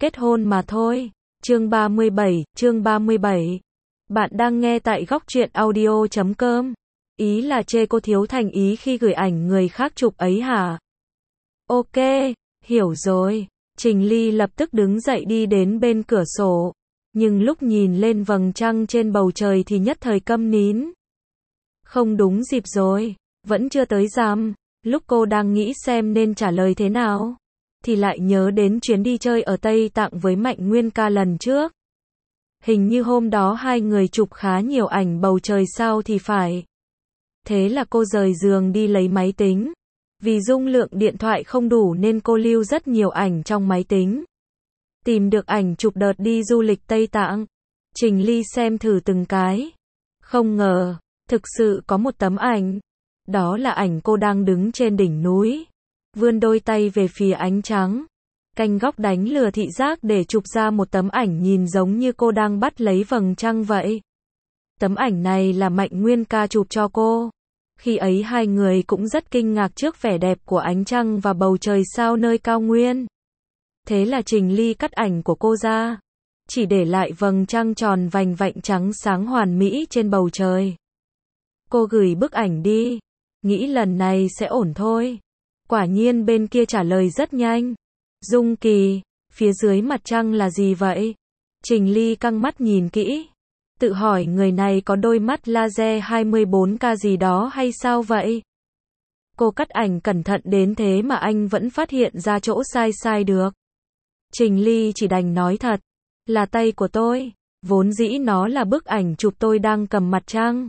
kết hôn mà thôi. Chương 37. Bạn đang nghe tại góc truyện audio.com. Ý là chê cô thiếu thành ý khi gửi ảnh người khác chụp ấy hả? Ok, hiểu rồi. Trình Ly lập tức đứng dậy đi đến bên cửa sổ. Nhưng lúc nhìn lên vầng trăng trên bầu trời thì nhất thời câm nín. Không đúng dịp rồi, vẫn chưa tới rằm. Lúc cô đang nghĩ xem nên trả lời thế nào, thì lại nhớ đến chuyến đi chơi ở Tây Tạng với Mạnh Nguyên ca lần trước. Hình như hôm đó hai người chụp khá nhiều ảnh bầu trời sao thì phải. Thế là cô rời giường đi lấy máy tính. Vì dung lượng điện thoại không đủ nên cô lưu rất nhiều ảnh trong máy tính. Tìm được ảnh chụp đợt đi du lịch Tây Tạng. Trình Ly xem thử từng cái. Không ngờ, thực sự có một tấm ảnh. Đó là ảnh cô đang đứng trên đỉnh núi, vươn đôi tay về phía ánh trắng, canh góc đánh lừa thị giác để chụp ra một tấm ảnh nhìn giống như cô đang bắt lấy vầng trăng vậy. Tấm ảnh này là Mạnh Nguyên ca chụp cho cô. Khi ấy hai người cũng rất kinh ngạc trước vẻ đẹp của ánh trăng và bầu trời sao nơi cao nguyên. Thế là Trình Ly cắt ảnh của cô ra, chỉ để lại vầng trăng tròn vành vạnh trắng sáng hoàn mỹ trên bầu trời. Cô gửi bức ảnh đi, nghĩ lần này sẽ ổn thôi. Quả nhiên bên kia trả lời rất nhanh. Dung Kỳ, phía dưới mặt trăng là gì vậy? Trình Ly căng mắt nhìn kỹ, tự hỏi người này có đôi mắt laser 24K gì đó hay sao vậy? Cô cắt ảnh cẩn thận đến thế mà anh vẫn phát hiện ra chỗ sai được. Trình Ly chỉ đành nói thật, là tay của tôi, vốn dĩ nó là bức ảnh chụp tôi đang cầm mặt trăng.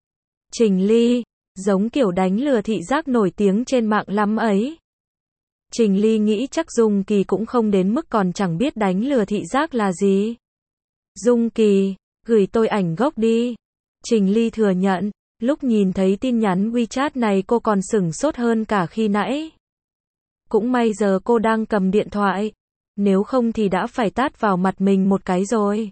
Trình Ly, giống kiểu đánh lừa thị giác nổi tiếng trên mạng lắm ấy. Trình Ly nghĩ chắc Dung Kỳ cũng không đến mức còn chẳng biết đánh lừa thị giác là gì. Dung Kỳ, gửi tôi ảnh gốc đi. Trình Ly thừa nhận, lúc nhìn thấy tin nhắn WeChat này cô còn sửng sốt hơn cả khi nãy. Cũng may giờ cô đang cầm điện thoại, nếu không thì đã phải tát vào mặt mình một cái rồi.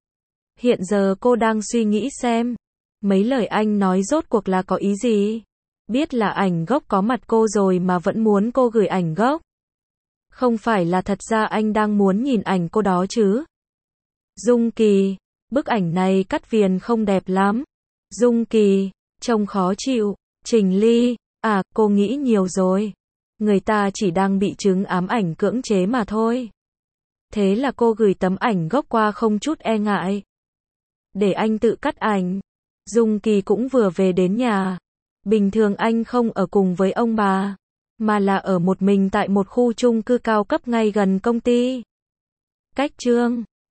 Hiện giờ cô đang suy nghĩ xem, mấy lời anh nói rốt cuộc là có ý gì? Biết là ảnh gốc có mặt cô rồi mà vẫn muốn cô gửi ảnh gốc. Không phải là thật ra anh đang muốn nhìn ảnh cô đó chứ? Dung Kỳ, bức ảnh này cắt viền không đẹp lắm. Dung Kỳ, trông khó chịu. Trình Ly, cô nghĩ nhiều rồi. Người ta chỉ đang bị chứng ám ảnh cưỡng chế mà thôi. Thế là cô gửi tấm ảnh gốc qua không chút e ngại. Để anh tự cắt ảnh. Dung Kỳ cũng vừa về đến nhà. Bình thường anh không ở cùng với ông bà, mà là ở một mình tại một khu chung cư cao cấp ngay gần công ty. Cách chương